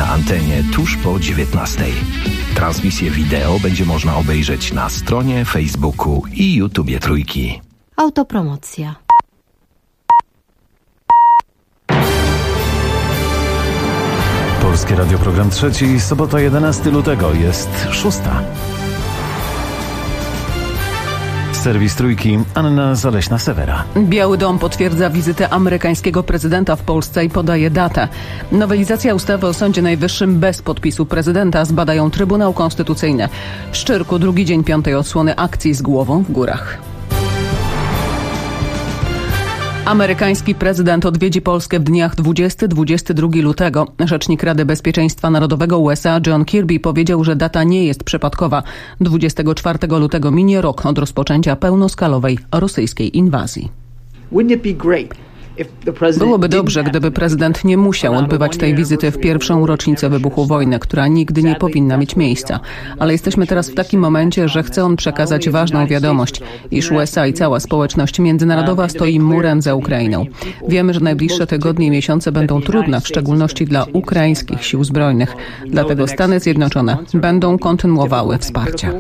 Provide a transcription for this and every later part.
na antenie tuż po 19:00. Transmisję wideo będzie można obejrzeć na stronie, Facebooku i YouTubie Trójki. Autopromocja. Polskie Radio, program trzeci, sobota 11 lutego, jest 6. Serwis Trójki, Anna Zaleśna-Sewera. Biały Dom potwierdza wizytę amerykańskiego prezydenta w Polsce i podaje datę. Nowelizacja ustawy o Sądzie Najwyższym bez podpisu prezydenta zbadają Trybunał Konstytucyjny. W Szczyrku drugi dzień 5. odsłony akcji z głową w górach. Amerykański prezydent odwiedzi Polskę w dniach 20-22 lutego. Rzecznik Rady Bezpieczeństwa Narodowego USA John Kirby powiedział, że data nie jest przypadkowa. 24 lutego minie rok od rozpoczęcia pełnoskalowej rosyjskiej inwazji. Byłoby dobrze, gdyby prezydent nie musiał odbywać tej wizyty w pierwszą rocznicę wybuchu wojny, która nigdy nie powinna mieć miejsca. Ale jesteśmy teraz w takim momencie, że chce on przekazać ważną wiadomość, iż USA i cała społeczność międzynarodowa stoi murem za Ukrainą. Wiemy, że najbliższe tygodnie i miesiące będą trudne, w szczególności dla ukraińskich sił zbrojnych. Dlatego Stany Zjednoczone będą kontynuowały wsparcie.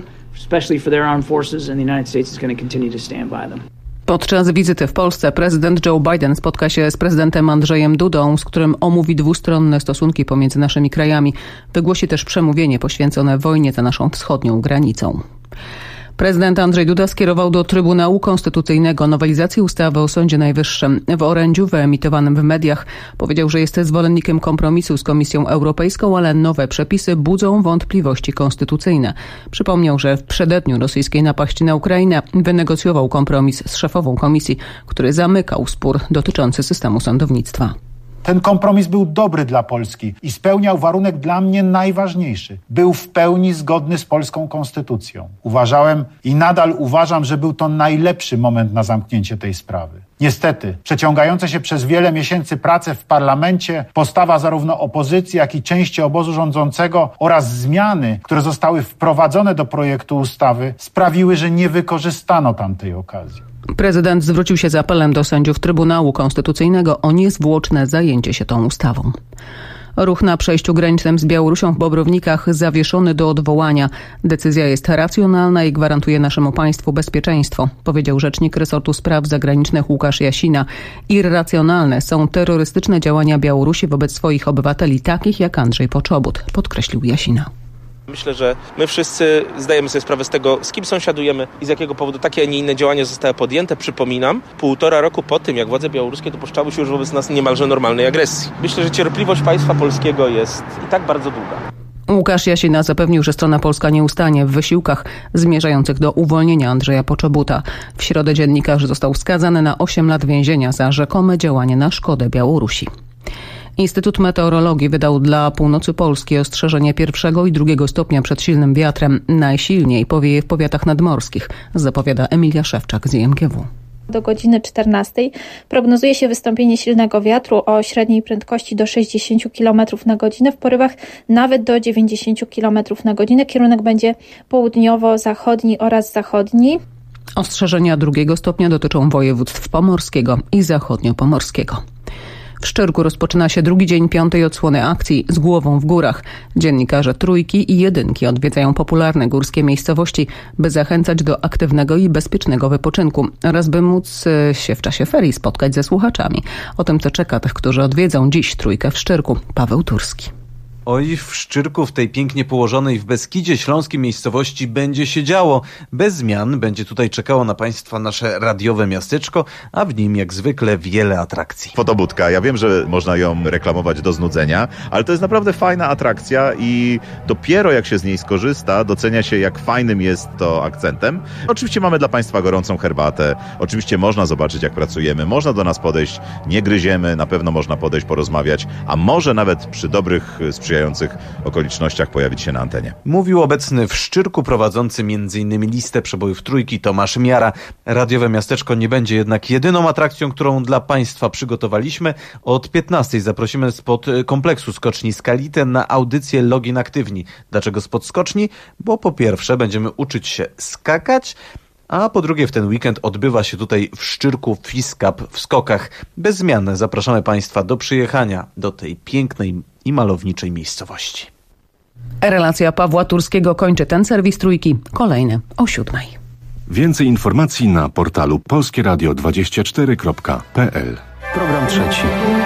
Podczas wizyty w Polsce prezydent Joe Biden spotka się z prezydentem Andrzejem Dudą, z którym omówi dwustronne stosunki pomiędzy naszymi krajami. Wygłosi też przemówienie poświęcone wojnie za naszą wschodnią granicą. Prezydent Andrzej Duda skierował do Trybunału Konstytucyjnego nowelizację ustawy o Sądzie Najwyższym. W orędziu wyemitowanym w mediach powiedział, że jest zwolennikiem kompromisu z Komisją Europejską, ale nowe przepisy budzą wątpliwości konstytucyjne. Przypomniał, że w przededniu rosyjskiej napaści na Ukrainę wynegocjował kompromis z szefową komisji, który zamykał spór dotyczący systemu sądownictwa. Ten kompromis był dobry dla Polski i spełniał warunek dla mnie najważniejszy. Był w pełni zgodny z polską konstytucją. Uważałem i nadal uważam, że był to najlepszy moment na zamknięcie tej sprawy. Niestety, przeciągające się przez wiele miesięcy prace w parlamencie, postawa zarówno opozycji, jak i części obozu rządzącego oraz zmiany, które zostały wprowadzone do projektu ustawy, sprawiły, że nie wykorzystano tamtej okazji. Prezydent zwrócił się z apelem do sędziów Trybunału Konstytucyjnego o niezwłoczne zajęcie się tą ustawą. Ruch na przejściu granicznym z Białorusią w Bobrownikach zawieszony do odwołania. Decyzja jest racjonalna i gwarantuje naszemu państwu bezpieczeństwo, powiedział rzecznik resortu spraw zagranicznych Łukasz Jasina. Irracjonalne są terrorystyczne działania Białorusi wobec swoich obywateli, takich jak Andrzej Poczobut, podkreślił Jasina. Myślę, że my wszyscy zdajemy sobie sprawę z tego, z kim sąsiadujemy i z jakiego powodu takie, a nie inne działania zostały podjęte. Przypominam, 1,5 roku po tym, jak władze białoruskie dopuszczały się już wobec nas niemalże normalnej agresji. Myślę, że cierpliwość państwa polskiego jest i tak bardzo długa. Łukasz Jasina zapewnił, że strona polska nie ustanie w wysiłkach zmierzających do uwolnienia Andrzeja Poczobuta. W środę dziennikarz został skazany na 8 lat więzienia za rzekome działanie na szkodę Białorusi. Instytut Meteorologii wydał dla północy Polski ostrzeżenie 1. i 2. stopnia przed silnym wiatrem. Najsilniej powieje w powiatach nadmorskich, zapowiada Emilia Szewczak z IMGW. Do godziny 14 prognozuje się wystąpienie silnego wiatru o średniej prędkości do 60 km na godzinę, w porywach nawet do 90 km na godzinę. Kierunek będzie południowo-zachodni oraz zachodni. Ostrzeżenia 2. stopnia dotyczą województw pomorskiego i zachodniopomorskiego. W Szczyrku rozpoczyna się drugi dzień 5. odsłony akcji z głową w górach. Dziennikarze Trójki i Jedynki odwiedzają popularne górskie miejscowości, by zachęcać do aktywnego i bezpiecznego wypoczynku oraz by móc się w czasie ferii spotkać ze słuchaczami. O tym, co czeka tych, którzy odwiedzą dziś Trójkę w Szczyrku. Paweł Turski. Oj, w Szczyrku, w tej pięknie położonej w Beskidzie Śląskim miejscowości będzie się działo. Bez zmian będzie tutaj czekało na Państwa nasze radiowe miasteczko, a w nim jak zwykle wiele atrakcji. Fotobudka, ja wiem, że można ją reklamować do znudzenia, ale to jest naprawdę fajna atrakcja i dopiero jak się z niej skorzysta, docenia się, jak fajnym jest to akcentem. Oczywiście mamy dla Państwa gorącą herbatę, oczywiście można zobaczyć, jak pracujemy, można do nas podejść, nie gryziemy, na pewno można podejść, porozmawiać, a może nawet przy dobrych, sprzyjających okolicznościach pojawić się na antenie. Mówił obecny w Szczyrku prowadzący m.in. listę przebojów Trójki Tomasz Miara. Radiowe miasteczko nie będzie jednak jedyną atrakcją, którą dla Państwa przygotowaliśmy. Od 15 zaprosimy spod kompleksu skoczni Skalite na audycję Login Aktywni. Dlaczego spod skoczni? Bo po pierwsze będziemy uczyć się skakać, a po drugie w ten weekend odbywa się tutaj w Szczyrku FIS Cup w skokach. Bez zmian zapraszamy Państwa do przyjechania do tej pięknej i malowniczej miejscowości. Relacja Pawła Turskiego kończy ten serwis Trójki. Kolejne o 7:00. Więcej informacji na portalu polskieradio24.pl. Program trzeci.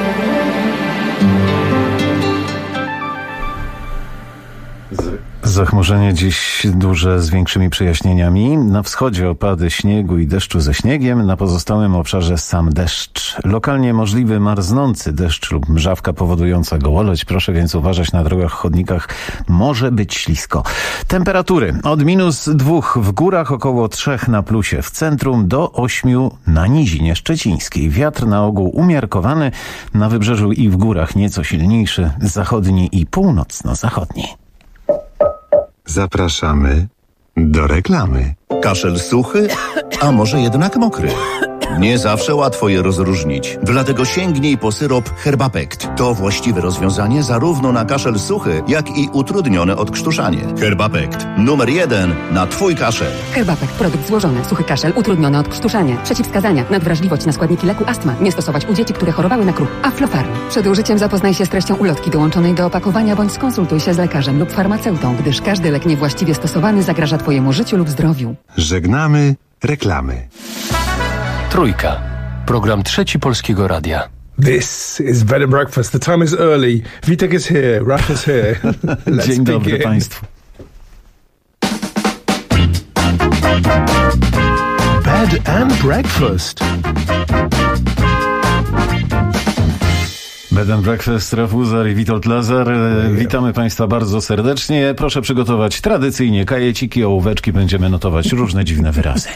Zachmurzenie dziś duże z większymi przejaśnieniami. Na wschodzie opady śniegu i deszczu ze śniegiem, na pozostałym obszarze sam deszcz. Lokalnie możliwy marznący deszcz lub mrzawka powodująca gołoleć. Proszę więc uważać na drogach, chodnikach. Może być ślisko. Temperatury od -2 w górach, około 3 na plusie w centrum, do 8 na nizinie szczecińskiej. Wiatr na ogół umiarkowany, na wybrzeżu i w górach nieco silniejszy, zachodni i północno-zachodni. Zapraszamy do reklamy. Kaszel suchy, a może jednak mokry? Nie zawsze łatwo je rozróżnić. Dlatego sięgnij po syrop Herbapekt. To właściwe rozwiązanie zarówno na kaszel suchy, jak i utrudnione odkrztuszanie. Herbapekt. Numer 1 na twój kaszel. Herbapekt. Produkt złożony. Suchy kaszel, utrudnione odkrztuszanie. Przeciwwskazania. Nadwrażliwość na składniki leku astma. Nie stosować u dzieci, które chorowały na kruch. Aflofarm. Przed użyciem zapoznaj się z treścią ulotki dołączonej do opakowania bądź skonsultuj się z lekarzem lub farmaceutą, gdyż każdy lek niewłaściwie stosowany zagraża twojemu życiu lub zdrowiu. Żegnamy reklamy. Trójka. Program trzeci Polskiego Radia. This is Bed and Breakfast. The time is early. Witek is here. Raf is here. Dzień dobry Państwu. Bed and Breakfast. Bed and Breakfast, Raf Uzar i Witold Lazar. Witamy Państwa bardzo serdecznie. Proszę przygotować tradycyjnie kajeciki, ołóweczki. Będziemy notować różne dziwne wyrazy.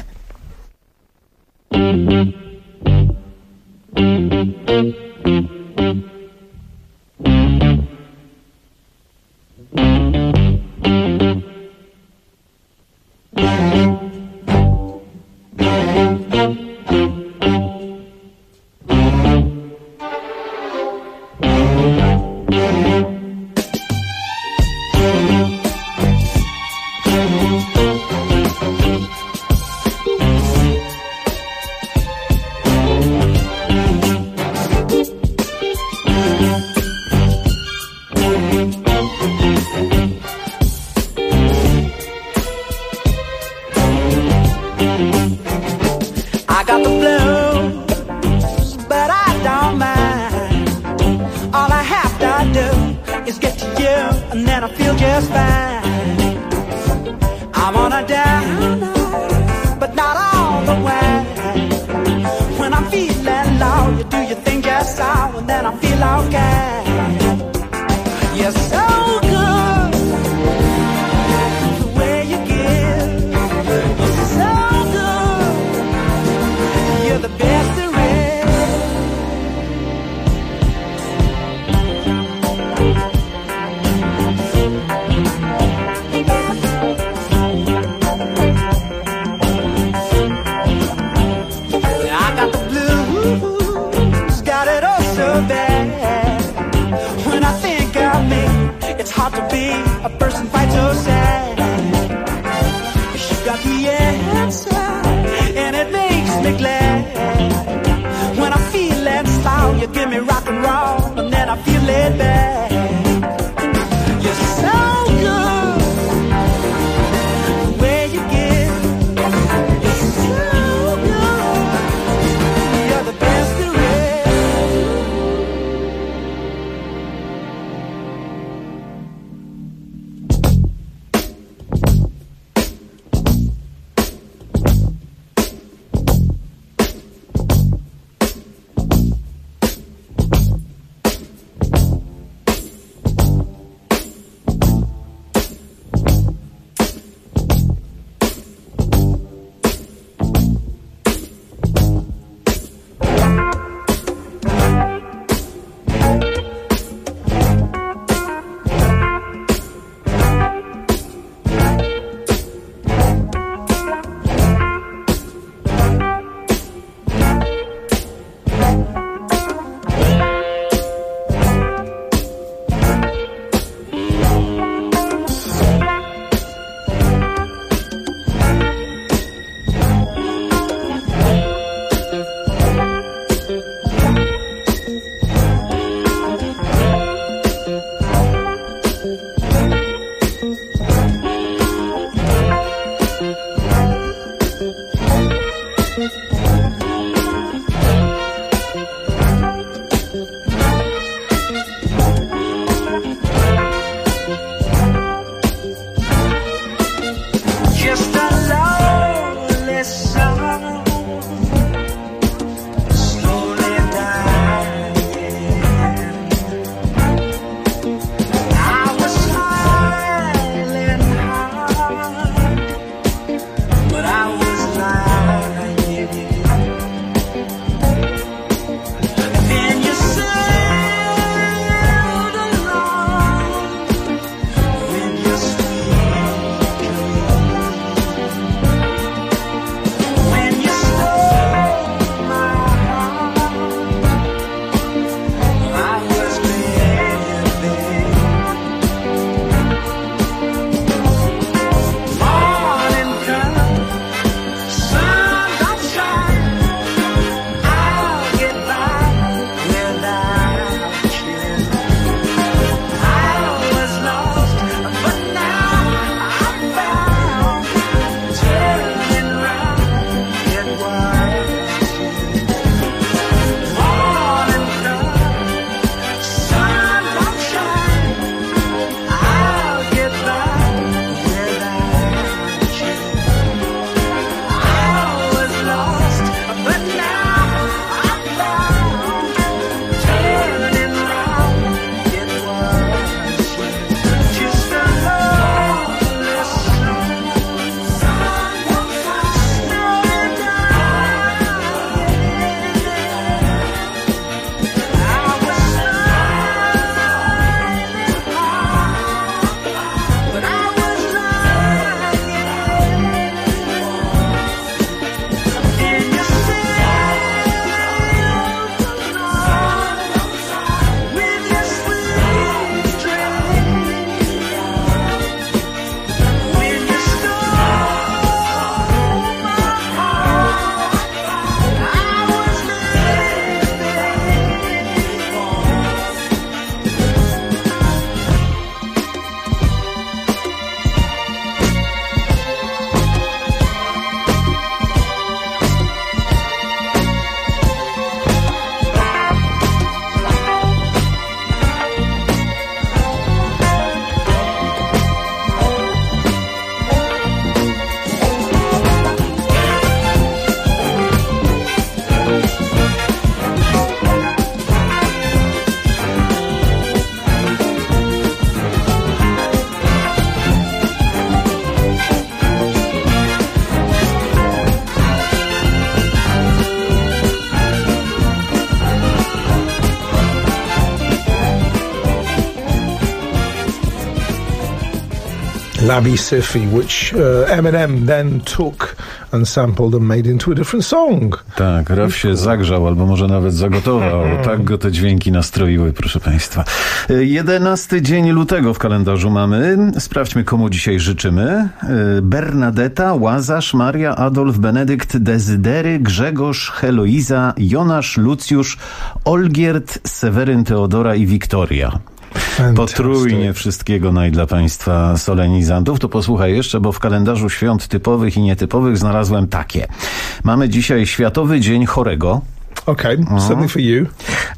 Labi Siffy, which Eminem then took and sampled and made into a different song. Tak, Raf się zagrzał, albo może nawet zagotował. Tak go te dźwięki nastroiły, proszę państwa. 11 dzień lutego w kalendarzu mamy. Sprawdźmy, komu dzisiaj życzymy. Bernadetta, Łazarz, Maria, Adolf, Benedykt, Dezydery, Grzegorz, Heloiza, Jonasz, Lucjusz, Olgierd, Seweryn, Teodora i Wiktoria. Potrójnie wszystkiego dla państwa solenizantów. To posłuchaj jeszcze, bo w kalendarzu świąt typowych i nietypowych znalazłem takie. Mamy dzisiaj Światowy Dzień Chorego. Okay, something for you.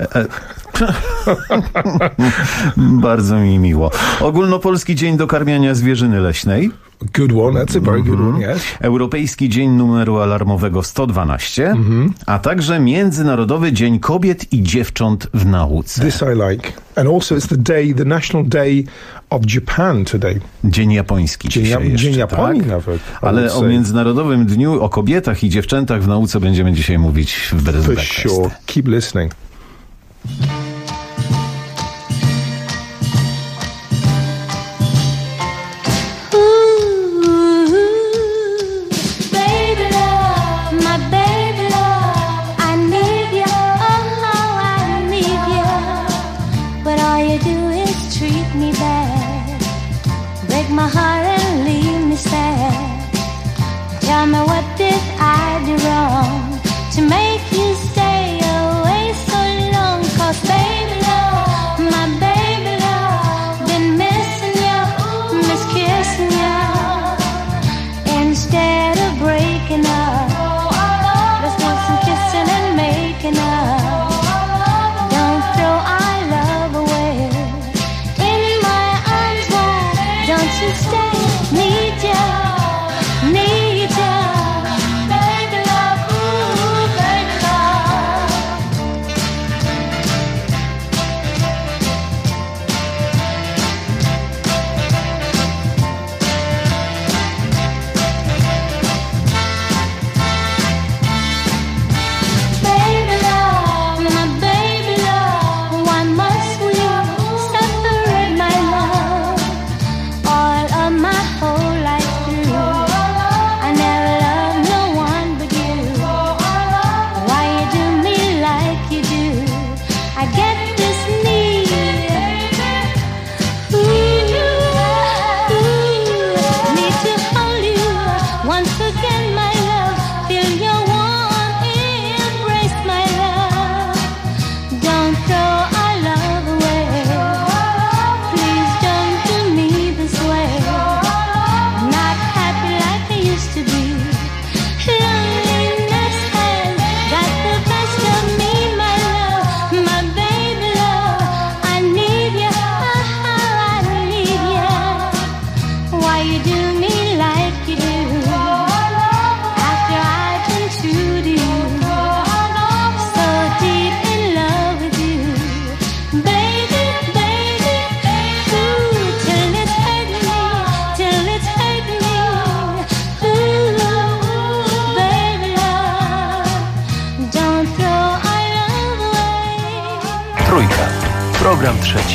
Bardzo mi miło. Ogólnopolski Dzień Dokarmiania Zwierzyny Leśnej. Good one, that's a very good one, yes. Europejski Dzień Numeru Alarmowego 112, a także Międzynarodowy Dzień Kobiet i Dziewcząt w Nauce. This I like. And also it's the National Day of Japan today. Dzień Japoński dzisiaj Dzień Japonii tak? nawet. Ale o Międzynarodowym Dniu, o kobietach i dziewczętach w nauce będziemy dzisiaj mówić w Bed & For Breakfast. sure. Keep listening. My heart and leave me sad. Tell me, what did I do wrong to make you stay away so long? 'Cause baby love, my baby love, been missing you, miss kissing you. Instead of breaking up, let's do some kissing and making up. Don't throw our love away. In my arms wide, don't you stay, need you, baby love, ooh, baby love. Baby love, my baby love, why must we separate, my love? All of my whole life through, I never loved no one but you. Why you do me like you do? I get this need, need to hold you once again, my love. Feel your warm embrace, my love. Don't throw our love away. Please don't do me this way. Not happy like I used to be. Loneliness has got the best of me, my love, my baby love. I need you, I need you. Why you do me like you do? After I've been true to you, so deep in love with you, baby, baby, ooh, till it's hurting me, till it's hurting me, ooh, baby love, don't throw our love away. Trójka. Program trzeci.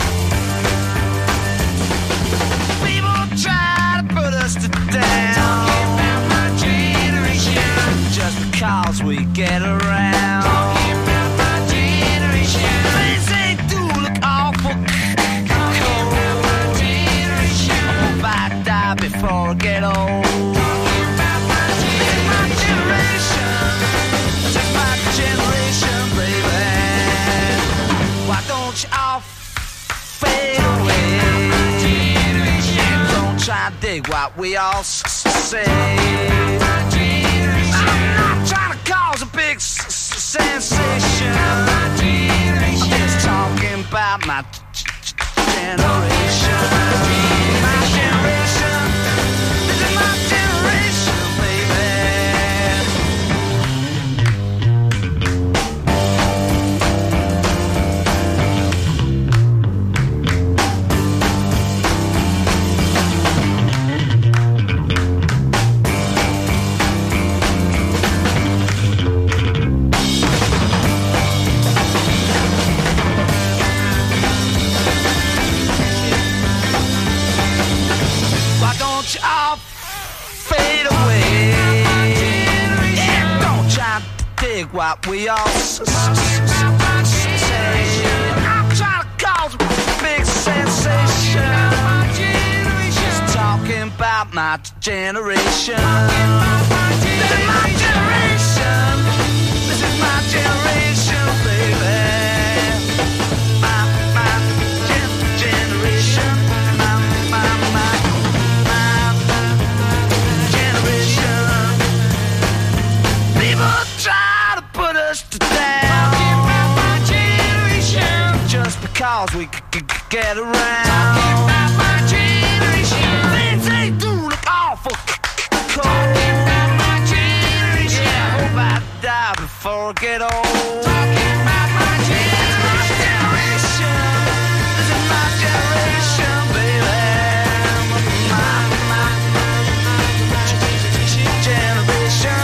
People try to put us to down. Talking about my generation, just because we get around. Talking about my generation, things they do look awful cold. My generation, if I die before I get old. Talking about my generation, just my generation, baby. Why don't you all fade away? Don't try to dig what we all say. I'm not trying to cause a big sensation. I'm just talking about my generation. My generation, this is my generation, baby. like we all I'm trying to cause a big sensation. Just talking about my generation. This is my generation. This is my generation, baby. Cause we could get around. Talking about my generation. Things they do look awful cold. Talking about my generation. Yeah, I hope I die before I get old. Talking about my generation. This is my generation, baby. My generation.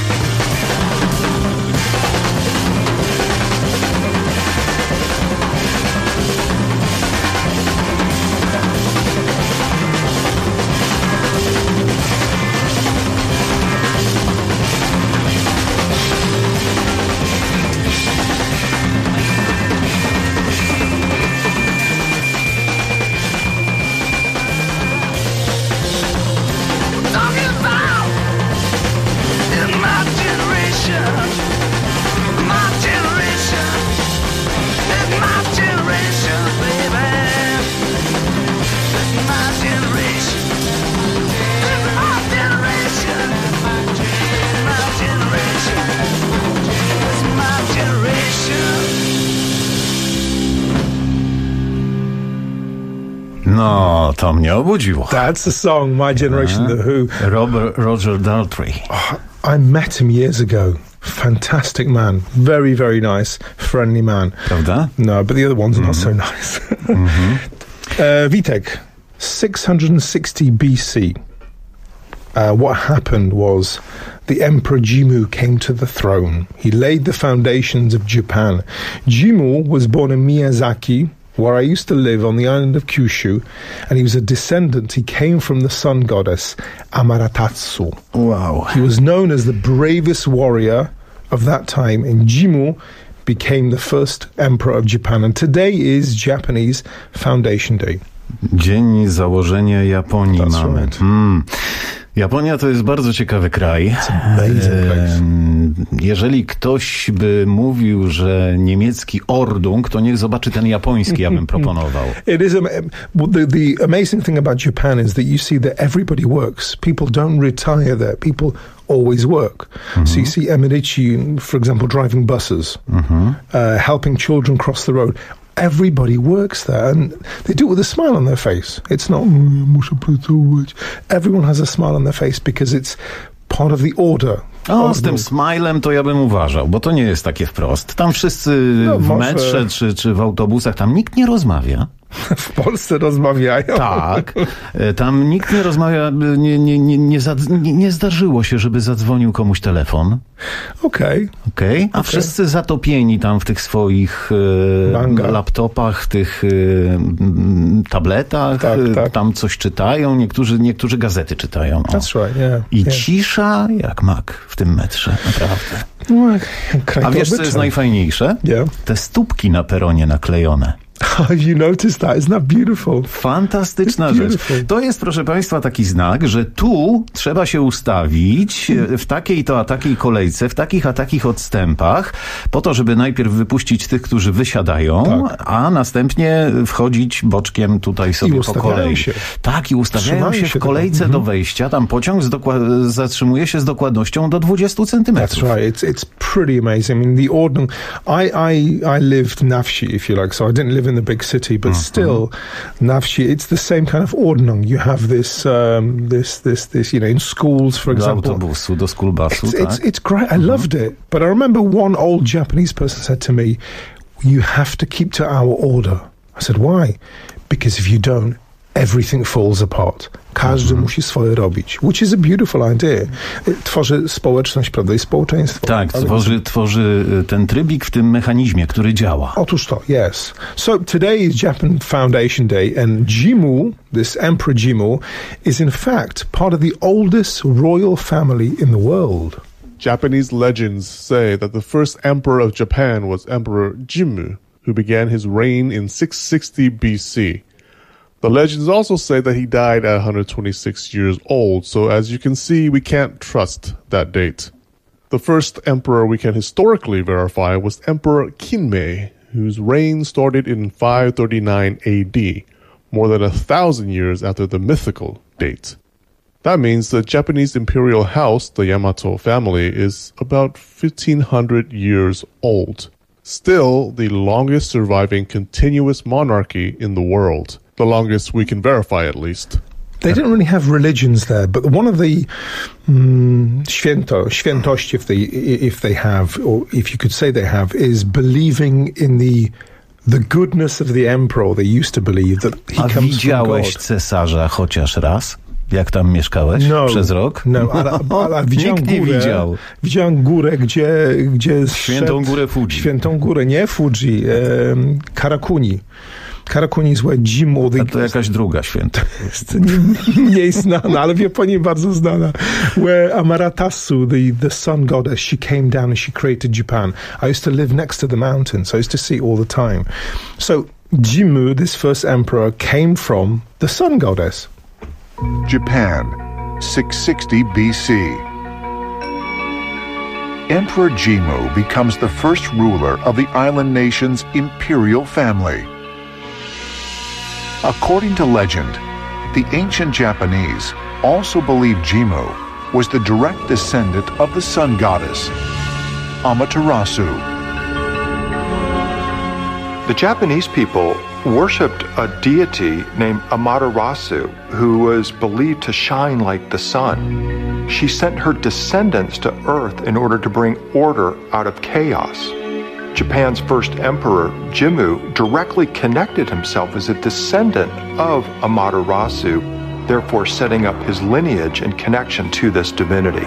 No, to mnie obudziło. That's the song, My Generation, The Who. Roger Daltrey. Oh, I met him years ago. Fantastic man. Very, very nice, friendly man. Prawda? No, but the other one's not so nice. Vitek, 660 BC. What happened was the Emperor Jimmu came to the throne. He laid the foundations of Japan. Jimmu was born in Miyazaki, where I used to live on the island of Kyushu, and he was a descendant. He came from the sun goddess Amaterasu. Wow. He was known as the bravest warrior of that time, and Jimmu became the first emperor of Japan. And today is Japanese Foundation Day. Dzień założenia Japonii mamy. Right. Japonia to jest bardzo ciekawy kraj. Jeżeli ktoś by mówił, że niemiecki Ordnung, to niech zobaczy ten japoński, ja bym proponował. It is the amazing thing about Japan is that you see that everybody works. People don't retire there. People always work. So you see Emerici, for example, driving buses, helping children cross the road. Everybody works there, and they do it with a smile on their face. It's not, muszę pracować. Everyone has a smile on their face because it's part of the order. O, z tym smilem to ja bym uważał, bo to nie jest takie wprost. Tam wszyscy w metrze czy w autobusach, tam nikt nie rozmawia. W Polsce rozmawiają. Tak. Tam nikt nie rozmawia, nie zdarzyło się, żeby zadzwonił komuś telefon. Okej. A wszyscy zatopieni tam w tych swoich laptopach, tych tabletach, tak. Tam coś czytają, niektórzy gazety czytają. That's right, yeah. I cisza jak mak w tym metrze, naprawdę. A wiesz, co jest najfajniejsze? Yeah. Te stópki na peronie naklejone. You noticed that? Isn't that beautiful? Fantastyczna rzecz. To jest, proszę Państwa, taki znak, że tu trzeba się ustawić w takiej to a takiej kolejce, w takich a takich odstępach, po to, żeby najpierw wypuścić tych, którzy wysiadają, a następnie wchodzić boczkiem tutaj sobie po kolei. Tak, i ustawiają się w kolejce do wejścia. Tam pociąg zatrzymuje się z dokładnością do 20 centymetrów. That's right. It's pretty amazing. I mean, the Ordnung... I lived in Nafshi, if you like, so I didn't live in the big city, but still, Nafshi, it's the same kind of Ordnung. You have this, you know, in schools, for example. Do autobusu, do school busu, it's great. I loved it. But I remember one old Japanese person said to me, you have to keep to our order. I said, why? Because if you don't, everything falls apart. Każdy musi swoje robić. Which is a beautiful idea. Tworzy społeczność, prawda, i społeczeństwo. Tak, tworzy ten trybik w tym mechanizmie, który działa. Otóż to, yes. So today is Japan Foundation Day, and Jimmu, this Emperor Jimmu, is in fact part of the oldest royal family in the world. Japanese legends say that the first emperor of Japan was Emperor Jimmu, who began his reign in 660 BC. The legends also say that he died at 126 years old, so as you can see, we can't trust that date. The first emperor we can historically verify was Emperor Kinmei, whose reign started in 539 AD, more than 1,000 years after the mythical date. That means the Japanese imperial house, the Yamato family, is about 1,500 years old. Still, the longest surviving continuous monarchy in the world. The longest we can verify, at least. They didn't really have religions there, but one of the świętości, if they have, or if you could say they have, is believing in the goodness of the emperor. They used to believe that he comes from God. A widziałeś cesarza chociaż raz? Jak tam mieszkałeś przez rok? No, ale widziałem Nikt nie górę. widział. Widziałem górę, gdzie Świętą górę Fuji. Świętą górę, nie Fuji, Karakuni. Karakuni is where Jimmu... A to jakaś druga święta. Mniej znana, ale w Japonii bardzo znana. Where Amaterasu, the sun goddess, she came down and she created Japan. I used to live next to the mountain, so I used to see it all the time. So Jimmu, this first emperor, came from the sun goddess. Japan, 660 BC. Emperor Jimmu becomes the first ruler of the island nation's imperial family. According to legend, the ancient Japanese also believed Jimmu was the direct descendant of the sun goddess, Amaterasu. The Japanese people worshipped a deity named Amaterasu, who was believed to shine like the sun. She sent her descendants to Earth in order to bring order out of chaos. Japan's first emperor, Jimmu, directly connected himself as a descendant of Amaterasu, therefore setting up his lineage and connection to this divinity.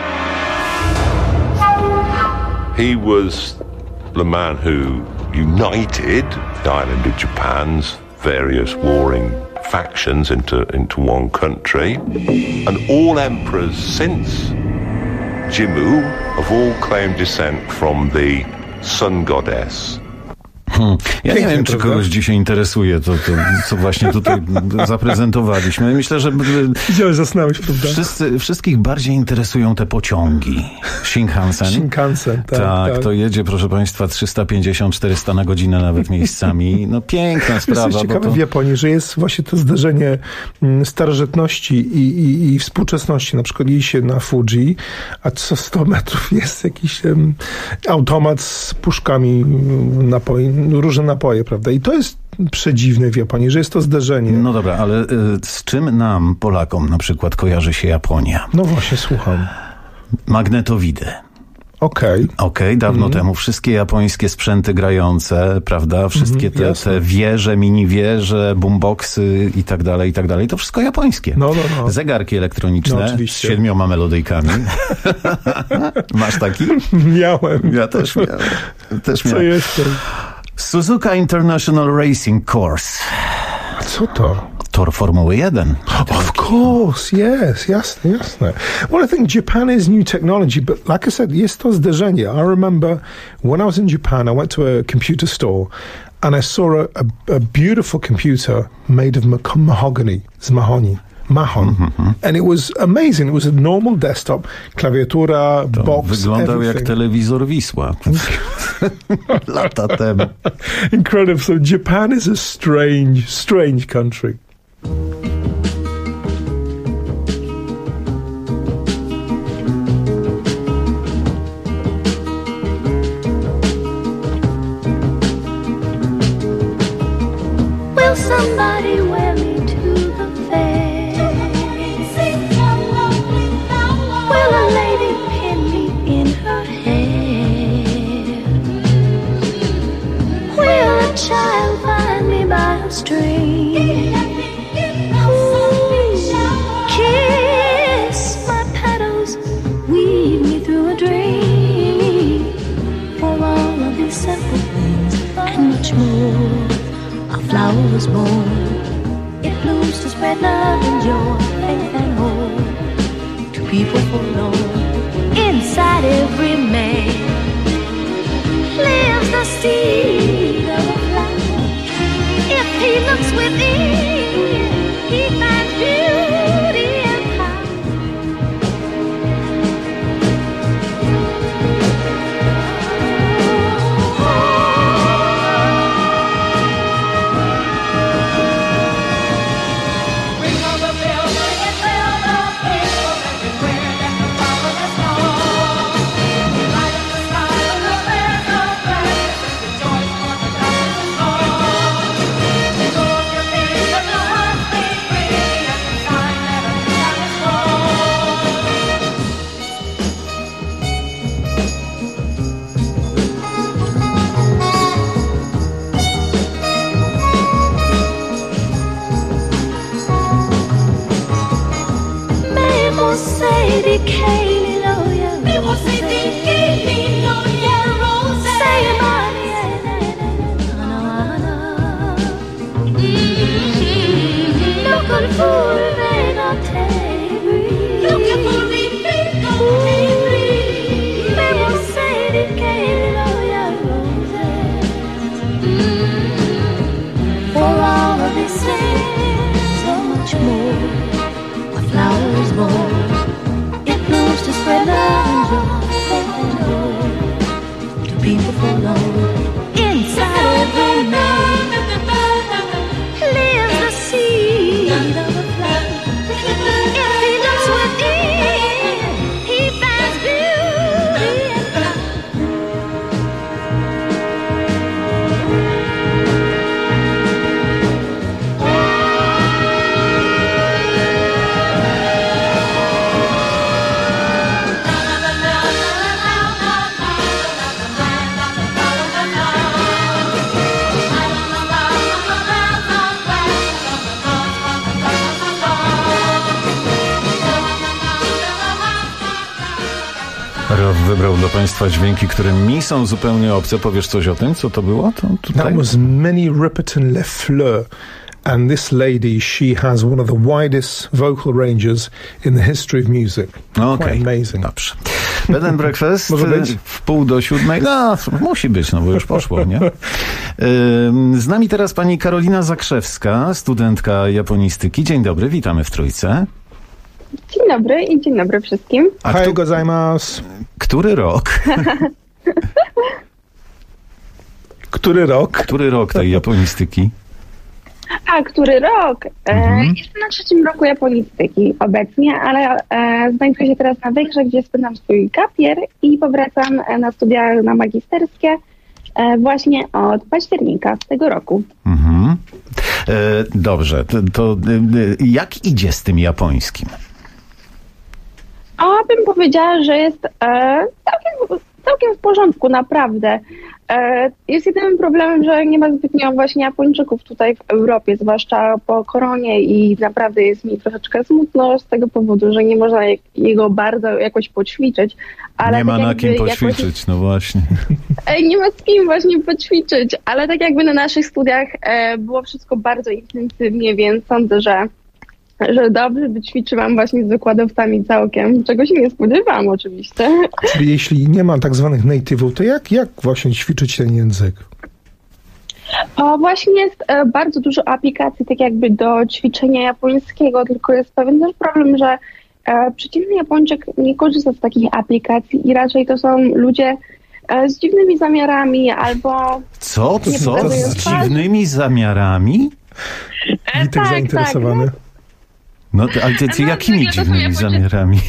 He was the man who united the island of Japan's various warring factions into one country, and all emperors since Jimmu have all claimed descent from the sun goddess. Ja nie wiem, czy kogoś dzisiaj interesuje to, co właśnie tutaj zaprezentowaliśmy. Myślę, że wszystkich bardziej interesują te pociągi. Shinkansen, tak. To jedzie, proszę Państwa, 350-400 na godzinę nawet miejscami. No piękna sprawa. Jest ciekawe w Japonii, że jest właśnie to zderzenie starożytności i współczesności. Na przykład jedzie się na Fuji, a co 100 metrów jest jakiś automat z puszkami różne napoje, prawda? I to jest przedziwne w Japonii, że jest to zderzenie. No dobra, ale z czym nam, Polakom, na przykład kojarzy się Japonia? No właśnie, słucham. Magnetowidy. Okej, dawno temu wszystkie japońskie sprzęty grające, prawda? Wszystkie te wieże, mini wieże, boomboxy i tak dalej, to wszystko japońskie. No. Zegarki elektroniczne z 7 melodyjkami. Masz taki? Miałem. Ja też miałem. Co jest to? Suzuka International Racing Course. Co to? Tor Formuły 1. Of course, yes, jasne. Well, I think Japan is new technology, but like I said, jest to zderzenie. I remember when I was in Japan, I went to a computer store and I saw a beautiful computer made of mahogany, z mahoni. And it was amazing. It was a normal desktop, klawiatura, box, wyglądał jak telewizor Wisła. Lata temu. Incredible. So Japan is a strange country. Will somebody wear me to the fair? Will a lady pin me in her hair? Will a child find me by a string? Kiss my petals, weave me through a dream. For all of these simple things and much more, a flower was born. It blooms to spread love and joy, faith and hope, to people forlorn. Inside every man lives the seed of a flower. If he looks within, he finds beauty and power. Ring on the bell, ring it, tell the people everywhere that the flower has gone. Light up the sky with the band of gladness, rejoice for the darkness is gone. Take off your fears and your heart be free, as a sign that a new time is Mais mon say di Kaylee Loya, mais mon say di Kaylee Loya Rose, say looking for rain or day, looking for rain or day. Mais mon say di Kaylee Loya Rose, for all of these things, so much more. A flower is born, it blooms to spread love and joy to people forlorn. Inside every man lives the seed of a flower. If he looks within, he finds beauty and power. Rob wybrał dla Państwa dźwięki, które mi są zupełnie obce. Powiesz coś o tym, co to było? To tutaj? That was Minnie Riperton Lefleur. And this lady, she has one of the widest vocal ranges in the history of music. Okej, amazing. Dobrze. Bed and Breakfast Może być? w 6:30. No, musi być, no bo już poszło, nie? Z nami teraz pani Karolina Zakrzewska, studentka japonistyki. Dzień dobry, witamy w Trójce. Dzień dobry i dzień dobry wszystkim. Ohayou gozaimasu. Który rok? Który rok? Który rok tej japonistyki? A, który rok? Jestem na 3. roku japonistyki obecnie, ale znajduję się teraz na Węgrzech, gdzie spędzam swój gapier i powracam na studia na magisterskie właśnie od października tego roku. Dobrze, to jak idzie z tym japońskim? A bym powiedziała, że jest całkiem w porządku, naprawdę. Jest jedynym problemem, że nie ma zbytnio właśnie Japończyków tutaj w Europie, zwłaszcza po koronie i naprawdę jest mi troszeczkę smutno z tego powodu, że nie można jego bardzo jakoś poćwiczyć. Ale nie ma tak na kim poćwiczyć, no właśnie. Nie ma z kim właśnie poćwiczyć, ale tak jakby na naszych studiach było wszystko bardzo intensywnie, więc sądzę, że dobrze wyćwiczyłam właśnie z wykładowcami całkiem, czego się nie spodziewałam oczywiście. Czyli jeśli nie ma tak zwanych native'ów, to jak właśnie ćwiczyć ten język? Właśnie jest bardzo dużo aplikacji tak jakby do ćwiczenia japońskiego, tylko jest pewien też problem, że przeciętny Japończyk nie korzysta z takich aplikacji i raczej to są ludzie z dziwnymi zamiarami albo... Co? Z dziwnymi zamiarami? Witek zainteresowany. Tak, no, ale ty jakimi dziwnymi zamiarami?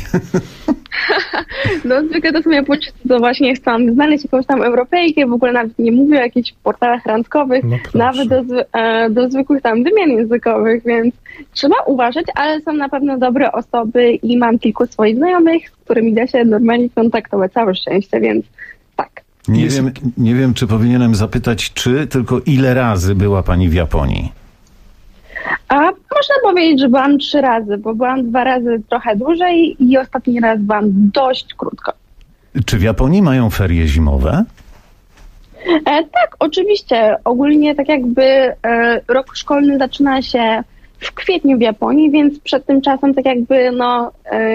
No zwykle to są Japończycy, to właśnie chcą znaleźć jakąś tam Europejkę, w ogóle nawet nie mówię o jakichś portalach randkowych, nawet do zwykłych tam wymian językowych, więc trzeba uważać, ale są na pewno dobre osoby i mam kilku swoich znajomych, z którymi da się normalnie kontaktować, całe szczęście, więc tak. Nie wiem, czy powinienem zapytać, czy, tylko ile razy była pani w Japonii? A można powiedzieć, że byłam 3 razy, bo byłam 2 razy trochę dłużej i ostatni raz byłam dość krótko. Czy w Japonii mają ferie zimowe? Tak, oczywiście. Ogólnie tak jakby rok szkolny zaczyna się w kwietniu w Japonii, więc przed tym czasem tak jakby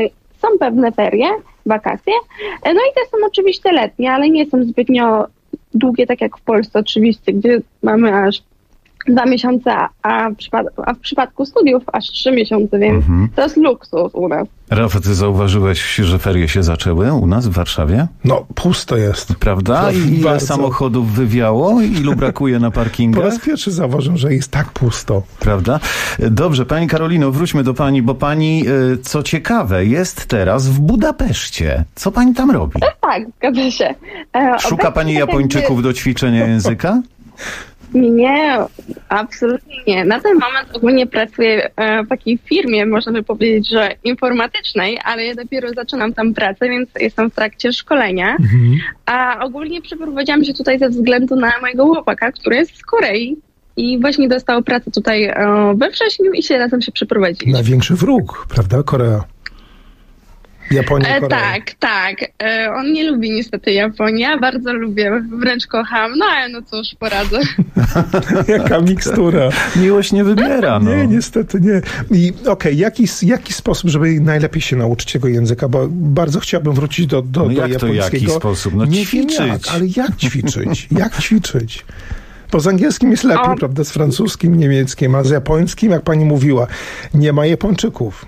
są pewne ferie, wakacje, no i te są oczywiście letnie, ale nie są zbytnio długie, tak jak w Polsce oczywiście, gdzie mamy aż 2 miesiące, a w przypadku studiów aż 3 miesiące, więc to jest luksus u nas. Rafał, ty zauważyłeś, że ferie się zaczęły u nas w Warszawie? No, pusto jest. Prawda? I ile samochodów wywiało? Ilu brakuje na parkingach? Po raz pierwszy zauważyłem, że jest tak pusto. Prawda? Dobrze, pani Karolino, wróćmy do pani, bo pani, co ciekawe, jest teraz w Budapeszcie. Co pani tam robi? Tak, zgadza się. Szuka pani Japończyków do ćwiczenia języka? Nie, absolutnie nie. Na ten moment ogólnie pracuję w takiej firmie, można by powiedzieć, że informatycznej, ale ja dopiero zaczynam tam pracę, więc jestem w trakcie szkolenia. A ogólnie przeprowadziłam się tutaj ze względu na mojego chłopaka, który jest z Korei i właśnie dostał pracę tutaj we wrześniu i się razem się przeprowadzili. Największy wróg, prawda? Korea. Japonia, Korea. Tak. On nie lubi niestety Japonii, ja bardzo lubię, wręcz kocham, no ale no cóż, poradzę. Jaka mikstura. Miłość nie wybiera. No. Nie, niestety nie. I okej, jaki sposób, żeby najlepiej się nauczyć tego języka, bo bardzo chciałbym wrócić do japońskiego. To jaki sposób? No nie ćwiczyć. Wiem jak, ale jak ćwiczyć? Jak ćwiczyć? Bo z angielskim jest lepiej, prawda? Z francuskim, niemieckim, a z japońskim, jak pani mówiła, nie ma Japończyków.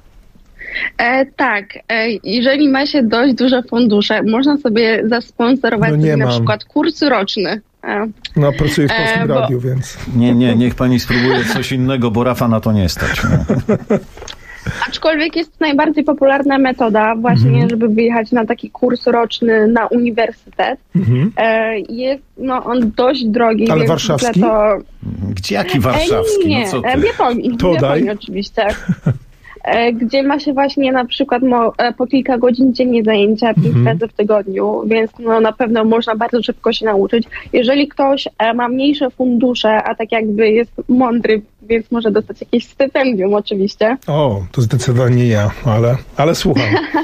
Tak, jeżeli ma się dość duże fundusze, można sobie zasponsorować sobie na przykład kurs roczny. No, pracuję w Polskim Radiu, więc... Nie, niech pani spróbuje coś innego, bo Rafa na to nie stać. No. Aczkolwiek jest najbardziej popularna metoda właśnie, żeby wyjechać na taki kurs roczny na uniwersytet. Jest on dość drogi. Ale warszawski? Gdzie jaki warszawski? Nie, no co ty? w Japonii oczywiście. Gdzie ma się właśnie na przykład po kilka godzin dziennie zajęcia 5 razy w tygodniu, więc na pewno można bardzo szybko się nauczyć. Jeżeli ktoś ma mniejsze fundusze, a tak jakby jest mądry, więc może dostać jakieś stypendium oczywiście. O, to zdecydowanie ja, ale słucham.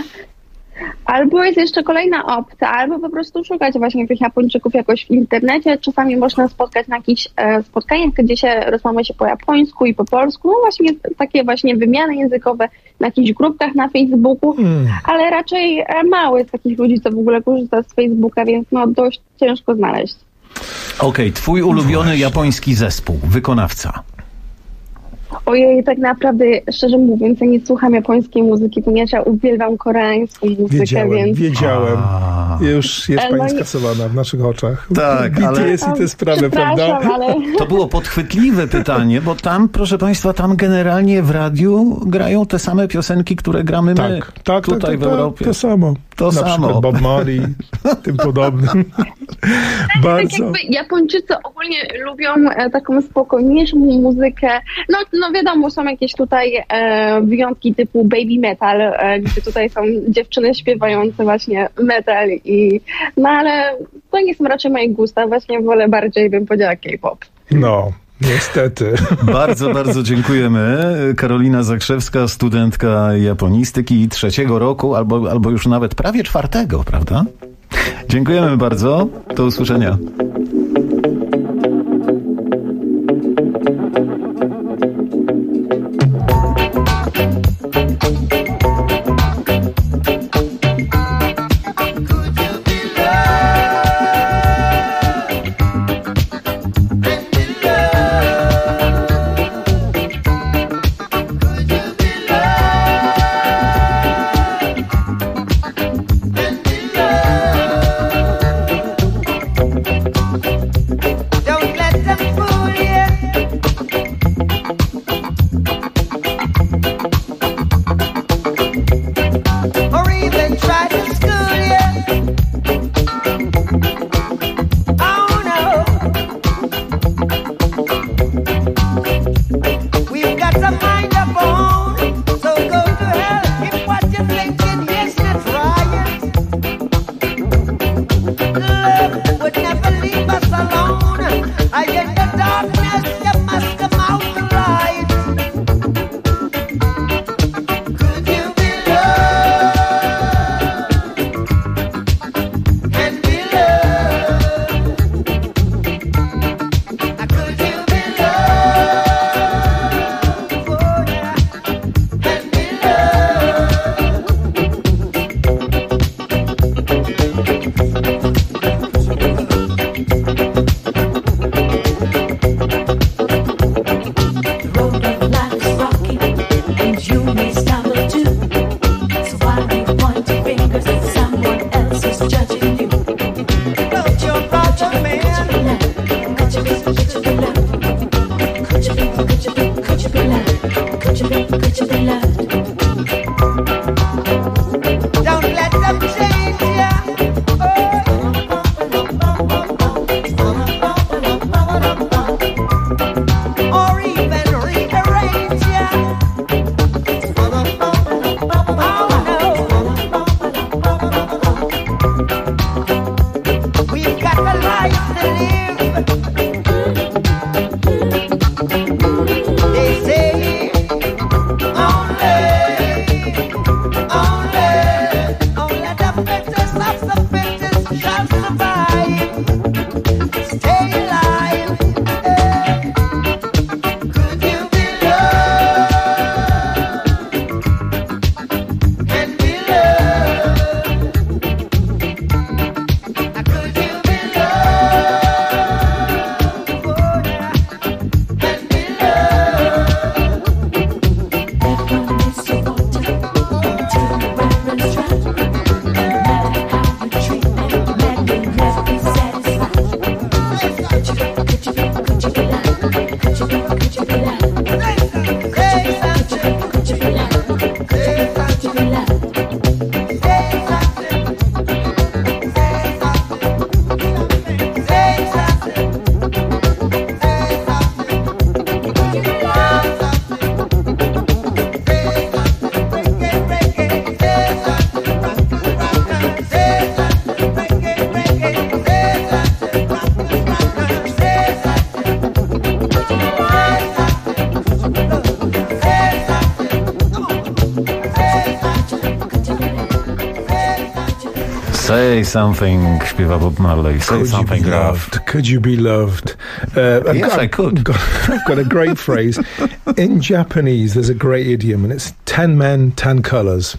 Albo jest jeszcze kolejna opcja, albo po prostu szukać właśnie tych Japończyków jakoś w internecie. Czasami można spotkać na jakichś spotkaniach, gdzie się rozmawia się po japońsku i po polsku. No właśnie takie właśnie wymiany językowe na jakichś grupkach na Facebooku, ale raczej mało jest takich ludzi, co w ogóle korzysta z Facebooka, więc dość ciężko znaleźć. Okej, twój ulubiony japoński zespół, wykonawca. Ojej, tak naprawdę, szczerze mówiąc, ja nie słucham japońskiej muzyki, ponieważ ja uwielbiam koreańską muzykę, Wiedziałem. Już jest pani skasowana w naszych oczach. Tak, BTS i te sprawy, prawda? Ale... To było podchwytliwe pytanie, bo tam, proszę państwa, tam generalnie w radiu grają te same piosenki, które gramy my tutaj w Europie. To samo. To na przykład Bob Marley, tym podobnym. Bardzo. Tak jakby Japończycy ogólnie lubią taką spokojniejszą muzykę. No wiadomo, są jakieś tutaj wyjątki typu baby metal, gdzie tutaj są dziewczyny śpiewające właśnie metal ale to nie są raczej moje gusta, właśnie wolę bardziej, bym powiedziała, K-pop. No, niestety. Bardzo, bardzo dziękujemy. Karolina Zakrzewska, studentka japonistyki 3. roku, albo już nawet prawie 4, prawda? Dziękujemy bardzo. Do usłyszenia. Say something, śpiewa Bob Marley. Say something, love. Could you be loved? Yes, I could. I've got a great phrase. In Japanese, there's a great idiom, and it's 10 men, 10 colors.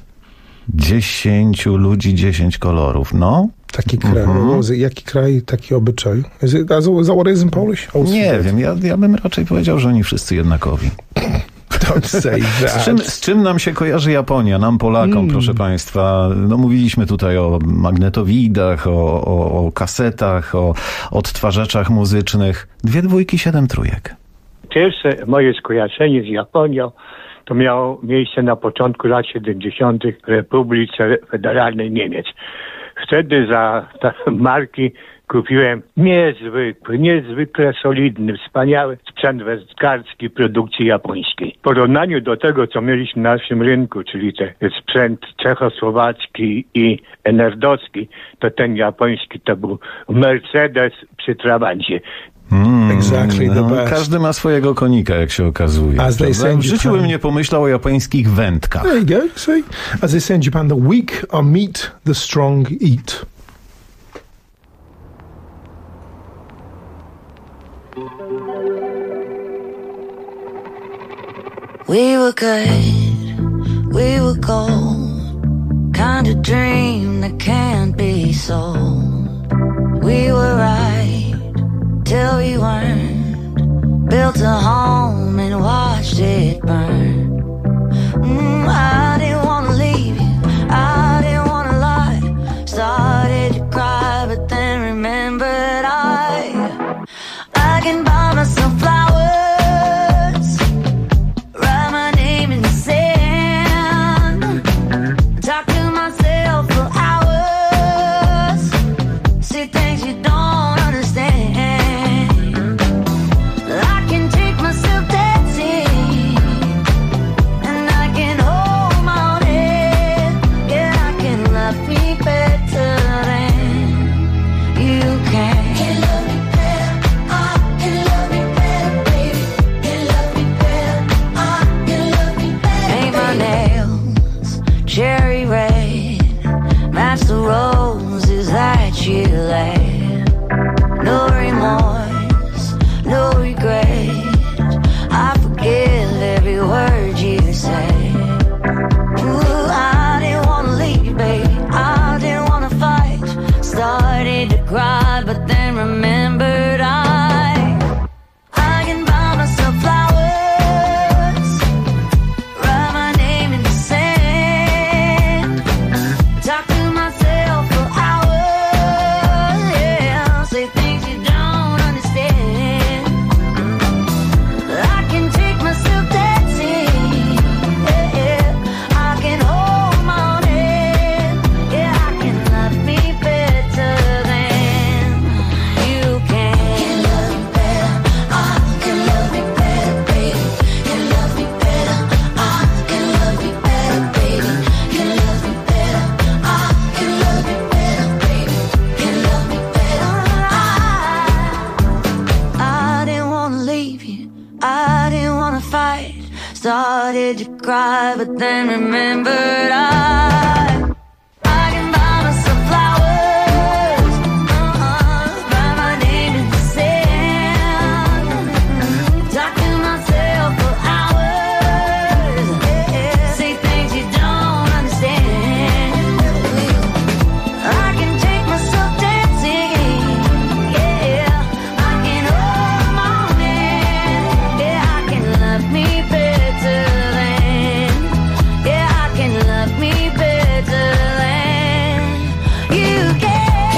10 ludzi, 10 kolorów. No. Taki kraj. Jaki kraj, taki obyczaj? Is that what it is in Polish? Nie wiem, ja bym raczej powiedział, że oni wszyscy jednakowi. Don't say that. Z czym nam się kojarzy Japonia, nam Polakom, proszę Państwa? No, mówiliśmy tutaj o magnetowidach, o kasetach, o odtwarzaczach muzycznych. 2 dwójki, 7 trójek. Pierwsze moje skojarzenie z Japonią to miało miejsce na początku lat 70. w Republice Federalnej Niemiec. Wtedy za marki kupiłem niezwykle solidny, wspaniały sprzęt wędkarski produkcji japońskiej. W porównaniu do tego, co mieliśmy na naszym rynku, czyli ten sprzęt czechosłowacki i nerdowski, to ten japoński to był Mercedes przy Trabancie. Exactly the best. Każdy ma swojego konika, jak się okazuje. W życiu bym nie pomyślał o japońskich wędkach. There you go, see? As they say in Japan, the weak are meat, the strong eat. We were good, we were gold, kind of dream that can't be sold. We were right till we weren't, built a home and watched it burn. I didn't want to leave you, I didn't want to lie, started to cry but then remembered I can buy myself flowers. Cherry red, match the roses that you laid. No remorse, no regret, I forgive every word you say. Ooh, I didn't want to leave, babe, I didn't want to fight. Started to cry, but then remembered I can buy myself flowers. Dancing started to cry, but then remembered I can buy myself flowers, write my name in the sand, talk to myself for hours, say things you don't understand. I can take myself dancing, yeah, I can hold my hand, yeah, I can love me better than, yeah, I can love me better than you can.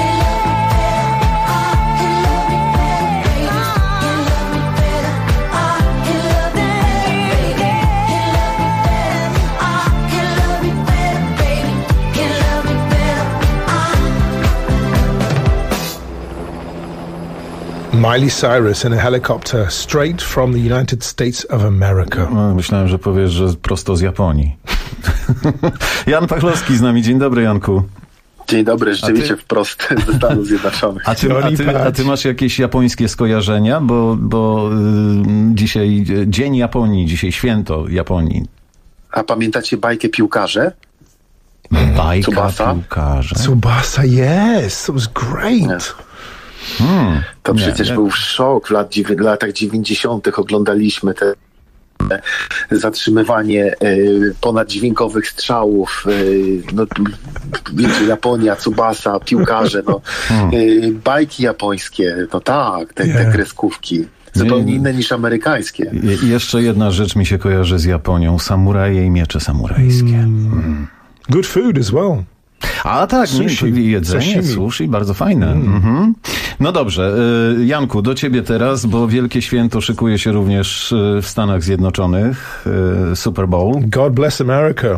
Miley Cyrus in a helicopter straight from the United States of America. No, myślałem, że powiesz, że prosto z Japonii. Jan Pachlowski z nami. Dzień dobry, Janku. Dzień dobry, rzeczywiście wprost ze Stanów Zjednoczonych. A ty masz jakieś japońskie skojarzenia? Bo dzisiaj Dzień Japonii, dzisiaj święto Japonii. A pamiętacie bajkę Piłkarze? Bajka Tsubasa? Piłkarze. Tsubasa, yes, that was great. To przecież był szok w latach 90. Oglądaliśmy te zatrzymywanie ponaddźwiękowych strzałów, no, wiecie, Japonia, Tsubasa, piłkarze, no, bajki japońskie, no tak, te kreskówki. Zupełnie inne niż amerykańskie. Jeszcze jedna rzecz mi się kojarzy z Japonią. Samuraje i miecze samurajskie. Good food as well. A tak, sushi, jedzenie, sushi, bardzo fajne. No dobrze, Janku, do ciebie teraz, bo wielkie święto szykuje się również w Stanach Zjednoczonych, Super Bowl. God bless America.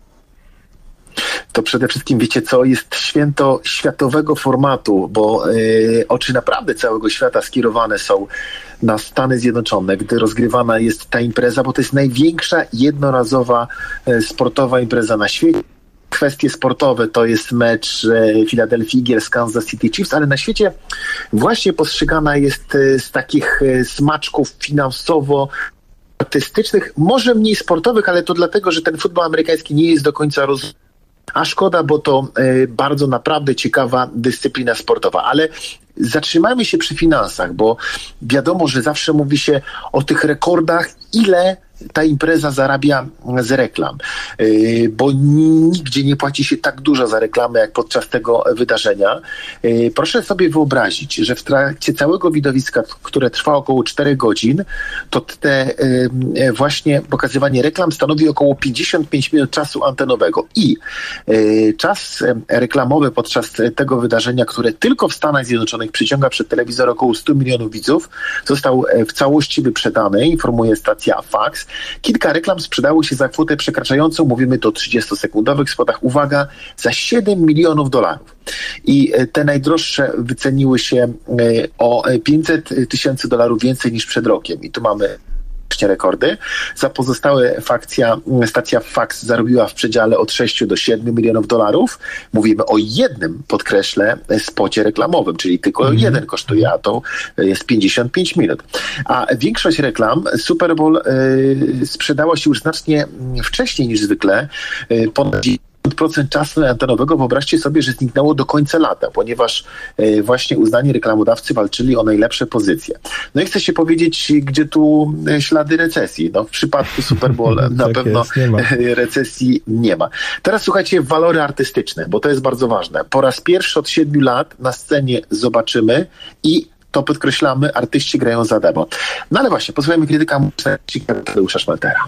To przede wszystkim, wiecie co, jest święto światowego formatu, bo oczy naprawdę całego świata skierowane są na Stany Zjednoczone, gdy rozgrywana jest ta impreza, bo to jest największa jednorazowa sportowa impreza na świecie. Kwestie sportowe to jest mecz Philadelphia Eagles z Kansas City Chiefs, ale na świecie właśnie postrzegana jest z takich smaczków finansowo-artystycznych, może mniej sportowych, ale to dlatego, że ten futbol amerykański nie jest do końca a szkoda, bo to bardzo naprawdę ciekawa dyscyplina sportowa. Ale zatrzymajmy się przy finansach, bo wiadomo, że zawsze mówi się o tych rekordach, ile ta impreza zarabia z reklam, bo nigdzie nie płaci się tak dużo za reklamę jak podczas tego wydarzenia. Proszę sobie wyobrazić, że w trakcie całego widowiska, które trwa około 4 godzin, to te właśnie pokazywanie reklam stanowi około 55 minut czasu antenowego i czas reklamowy podczas tego wydarzenia, które tylko w Stanach Zjednoczonych przyciąga przed telewizor około 100 milionów widzów, został w całości wyprzedany, informuje stacja Fox. Kilka reklam sprzedało się za kwotę przekraczającą, mówimy to o 30-sekundowych spotach, uwaga, za $7 milionów. I te najdroższe wyceniły się o $500 000 więcej niż przed rokiem. I tu mamy rekordy. Za pozostałe stacja Fox zarobiła w przedziale od 6 do 7 milionów dolarów. Mówimy o jednym, podkreślę, spocie reklamowym, czyli tylko jeden kosztuje, a to jest 55 minut. A większość reklam Super Bowl sprzedała się już znacznie wcześniej niż zwykle. Ponad 90% czasu antenowego, wyobraźcie sobie, że zniknęło do końca lata, ponieważ właśnie uznani reklamodawcy walczyli o najlepsze pozycje. No i chcę się powiedzieć, gdzie tu ślady recesji. No, w przypadku Super Bowl na tak pewno recesji nie ma. Teraz słuchajcie, walory artystyczne, bo to jest bardzo ważne. Po raz pierwszy od 7 lat na scenie zobaczymy i to podkreślamy, artyści grają za darmo. No ale właśnie, posłuchajmy krytyka muzycznego Tadeusza Szmeltera.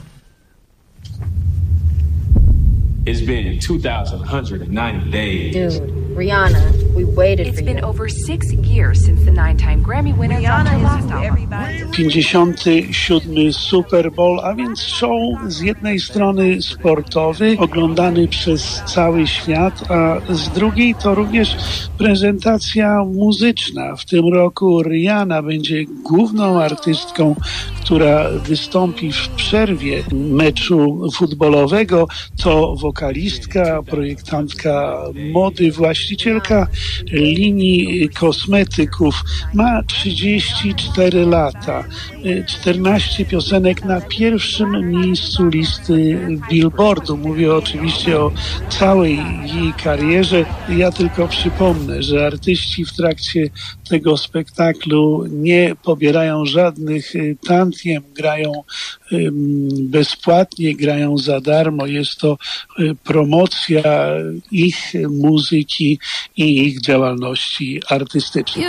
It's been 2,190 days. Dude, Rihanna, we waited for you. It's been over 6 years since the 9-time Grammy winner Rihanna last album. 57. Super Bowl, a więc show z jednej strony sportowy, oglądany przez cały świat, a z drugiej to również prezentacja muzyczna. W tym roku Rihanna będzie główną artystką, która wystąpi w przerwie meczu futbolowego. To wokalistka, projektantka mody właśnie właścicielka linii kosmetyków, ma 34 lata, 14 piosenek na pierwszym miejscu listy Billboardu. Mówię oczywiście o całej jej karierze. Ja tylko przypomnę, że artyści w trakcie tego spektaklu nie pobierają żadnych tantiem, grają bezpłatnie, grają za darmo. Jest to promocja ich muzyki i ich działalności artystycznej.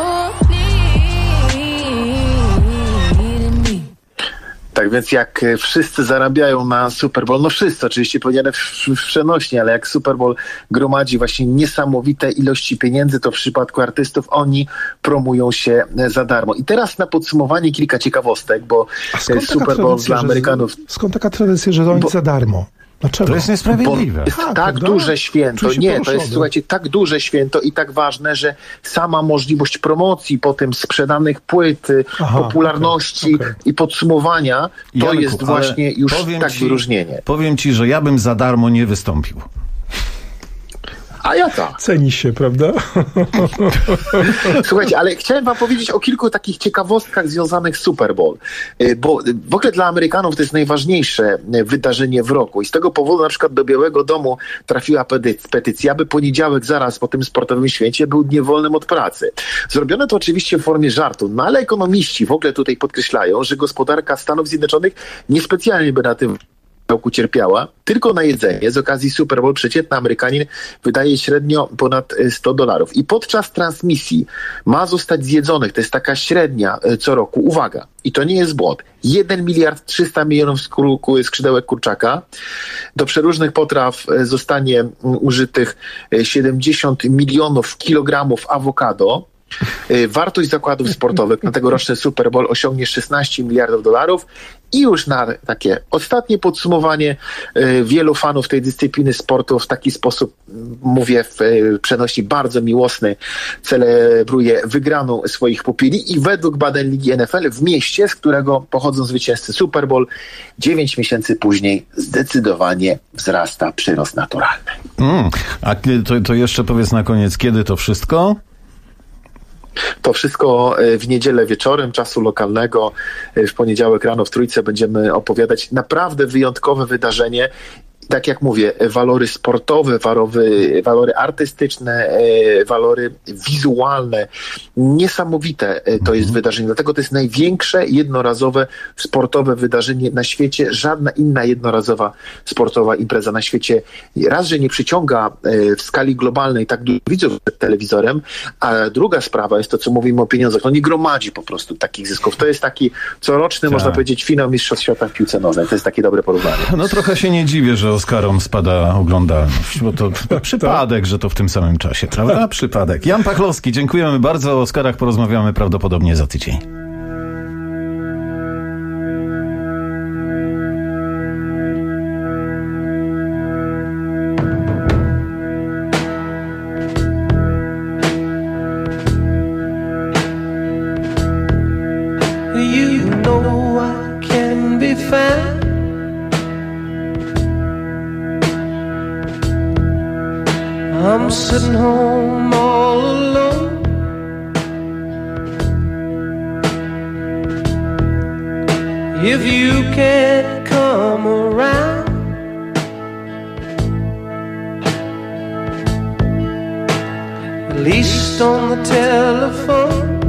Tak więc jak wszyscy zarabiają na Super Bowl, no wszyscy oczywiście powiedziane w przenośni, ale jak Super Bowl gromadzi właśnie niesamowite ilości pieniędzy, to w przypadku artystów oni promują się za darmo. I teraz na podsumowanie kilka ciekawostek, bo Super Bowl dla Amerykanów... Skąd taka tradycja, że oni za darmo? Dlaczego? To jest niesprawiedliwe. Jest tak duże święto. Nie, to jest, słuchajcie, tak duże święto i tak ważne, że sama możliwość promocji, potem sprzedanych płyt, popularności i podsumowania, to Janku, jest właśnie już tak wyróżnienie. Powiem ci, że ja bym za darmo nie wystąpił. A ja tak. Ceni się, prawda? Słuchajcie, ale chciałem wam powiedzieć o kilku takich ciekawostkach związanych z Super Bowl, bo w ogóle dla Amerykanów to jest najważniejsze wydarzenie w roku i z tego powodu na przykład do Białego Domu trafiła petycja, aby poniedziałek zaraz po tym sportowym święcie był dniem wolnym od pracy. Zrobione to oczywiście w formie żartu, no ale ekonomiści w ogóle tutaj podkreślają, że gospodarka Stanów Zjednoczonych niespecjalnie by na tym roku cierpiała, tylko na jedzenie. Z okazji Super Bowl przeciętny Amerykanin wydaje średnio ponad $100. I podczas transmisji ma zostać zjedzonych, to jest taka średnia co roku, uwaga, i to nie jest błąd, 1 miliard 300 milionów skrzydełek kurczaka. Do przeróżnych potraw zostanie użytych 70 milionów kilogramów awokado. Wartość zakładów sportowych na tegoroczny Super Bowl osiągnie $16 miliardów. I już na takie ostatnie podsumowanie, wielu fanów tej dyscypliny sportu w taki sposób, mówię w przenośni bardzo miłosny, celebruje wygraną swoich pupili i według badań Ligi NFL w mieście, z którego pochodzą zwycięzcy Super Bowl, 9 miesięcy później zdecydowanie wzrasta przyrost naturalny. A to jeszcze powiedz na koniec, kiedy to wszystko? To wszystko w niedzielę wieczorem czasu lokalnego, w poniedziałek rano w Trójce będziemy opowiadać naprawdę wyjątkowe wydarzenie. Tak jak mówię, walory sportowe, walory artystyczne, walory wizualne, niesamowite to jest wydarzenie. Dlatego to jest największe jednorazowe sportowe wydarzenie na świecie. Żadna inna jednorazowa sportowa impreza na świecie raz, że nie przyciąga w skali globalnej tak dużo widzów przed telewizorem, a druga sprawa jest to, co mówimy o pieniądzach. No nie gromadzi po prostu takich zysków. To jest taki coroczny, można powiedzieć, finał Mistrzostw Świata w piłce nożnej. To jest takie dobre porównanie. No trochę się nie dziwię, że Oskarom spada oglądalność, bo to przypadek, że to w tym samym czasie, prawda? Przypadek. Jan Pachlowski, dziękujemy bardzo. O Oscarach porozmawiamy prawdopodobnie za tydzień. You know I can be found. I'm sitting home all alone. If you can't come around, at least on the telephone,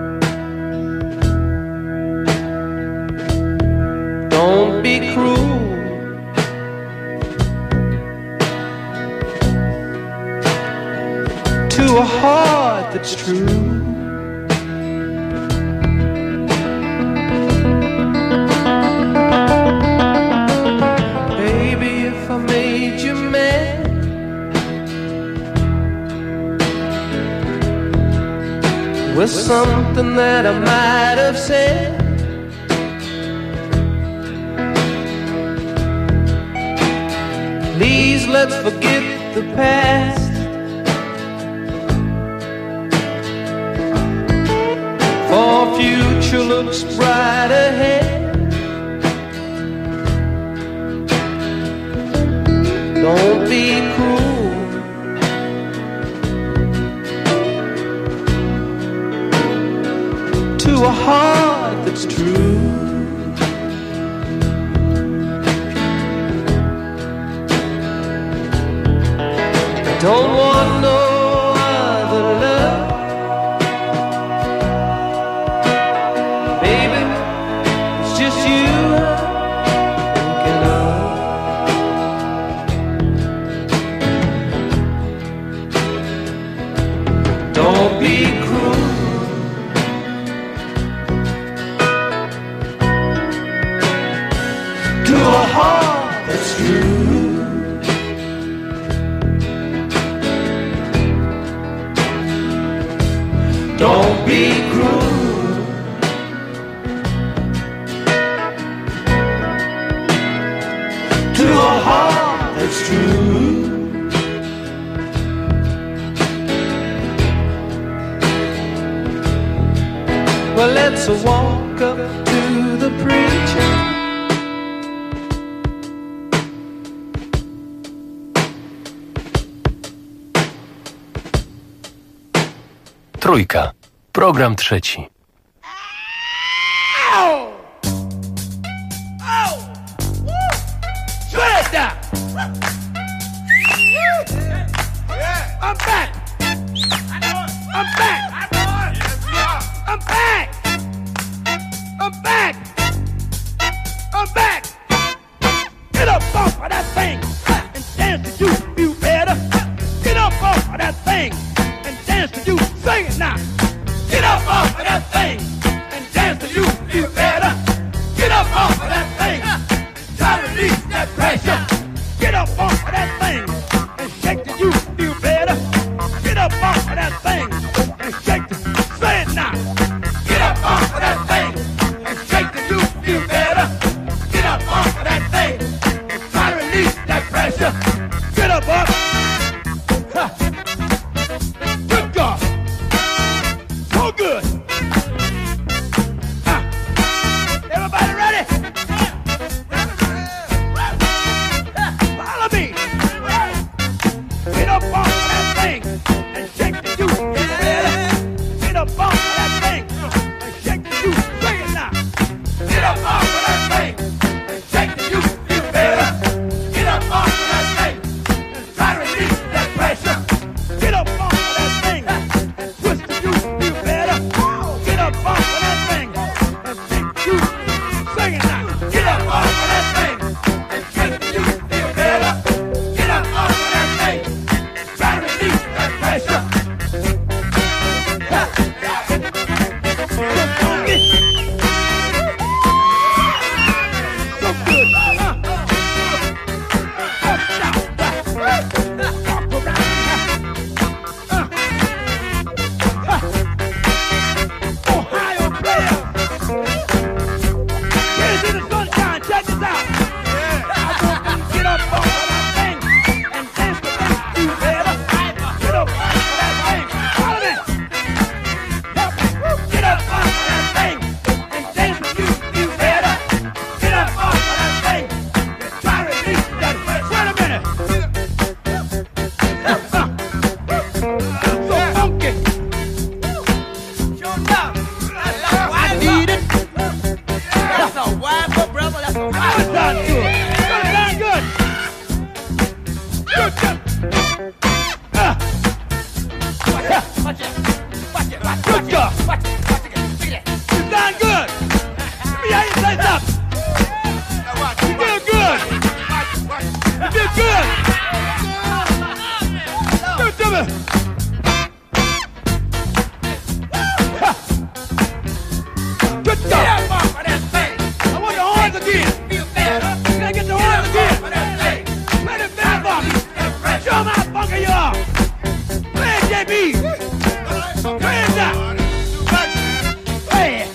don't be cruel to a heart that's true. Baby, if I made you mad, with something that I might have said, please let's forget the past. For future looks bright ahead. Don't be cruel Don't want no other love, baby. It's just you I'm thinking of. Don't be cruel to a heart that's true. Don't be cruel to a heart that's true. Well, let's walk up to the preacher. Trójka. Program trzeci. I'm back. I'm back. I'm back. I'm back. I'm back. Get up off of that thing and dance to you feel better. Get up off of that thing and dance to you. Sing it now. Get up off of that thing and dance to you feel better. Get up off of that thing. Try to release that pressure. Get up off of that thing and shake till you feel better. Get up off of that thing and shake till. Say it now. Get up off of that thing and shake till you feel better. Get up off of that thing and try to release that pressure. Get up off. Good God. So good. Everybody ready? Follow me. Get up off of that thing and shake the you feel better. Get up off of that thing and shake the you. Sing it now. Get up off of that thing and shake the you feel better. Get up off of that thing and try to release that pressure. Get up off of that thing and twist the you feel better. Get up off of that thing and shake the you. Sing it now. Get up off of that thing and shake the you feel better. Get up off of that thing and try to release that pressure. So good. Ohio players. Here's in the sunshine. Check this out. Get up off of that thing and dance to make you better. Get up off of that thing. Follow me. Get up off of that thing and dance to you feel better. Get up off of that thing and try to release that. Wait a minute. So funky. I need it. That's a wild brother. That's a wild sound good. Sound good. Good, good. Watch it. Watch it. Good job. Watch it. You sound good. Let me hear you say something. You did good. You did good. Good to me. Good job. I want the horns again. Can I get the horns again? Play the bell for me. Show 'em how funky you are. Play it, JB. Play it now. Play it.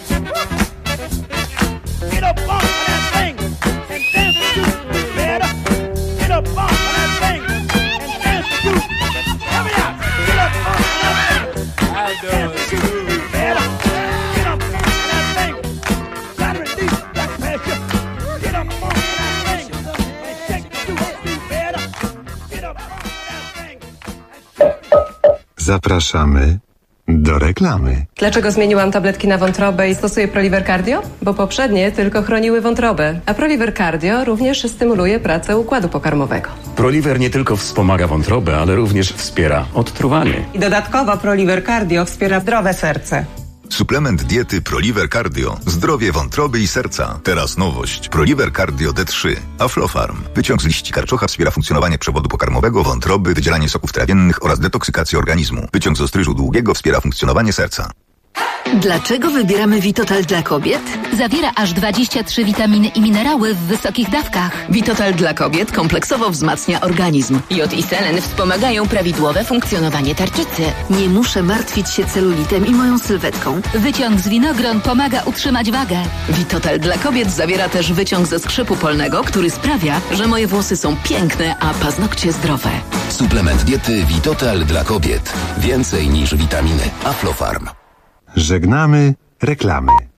Get up off of that thing and dance to you feel better. Get up off of that thing and dance to you. Help me out. Get up off of that thing and dance to you feel better. Get up off of that thing. Try to release that pressure. Get up off of that thing and shake the you feel better. Get up off of that thing. Zapraszamy Do reklamy. Dlaczego zmieniłam tabletki na wątrobę i stosuję Proliver Cardio? Bo poprzednie tylko chroniły wątrobę, a Proliver Cardio również stymuluje pracę układu pokarmowego. Proliver nie tylko wspomaga wątrobę, ale również wspiera odtruwanie. I dodatkowo Proliver Cardio wspiera zdrowe serce. Suplement diety Proliver Cardio. Zdrowie wątroby i serca. Teraz nowość. Proliver Cardio D3. Aflofarm. Wyciąg z liści karczocha wspiera funkcjonowanie przewodu pokarmowego, wątroby, wydzielanie soków trawiennych oraz detoksykację organizmu. Wyciąg z ostryżu długiego wspiera funkcjonowanie serca. Dlaczego wybieramy Vitotal dla kobiet? Zawiera aż 23 witaminy i minerały w wysokich dawkach. Vitotal dla kobiet kompleksowo wzmacnia organizm. Jod i selen wspomagają prawidłowe funkcjonowanie tarczycy. Nie muszę martwić się celulitem i moją sylwetką. Wyciąg z winogron pomaga utrzymać wagę. Vitotal dla kobiet zawiera też wyciąg ze skrzypu polnego, który sprawia, że moje włosy są piękne, a paznokcie zdrowe. Suplement diety Vitotal dla kobiet. Więcej niż witaminy. Aflofarm. Żegnamy reklamy.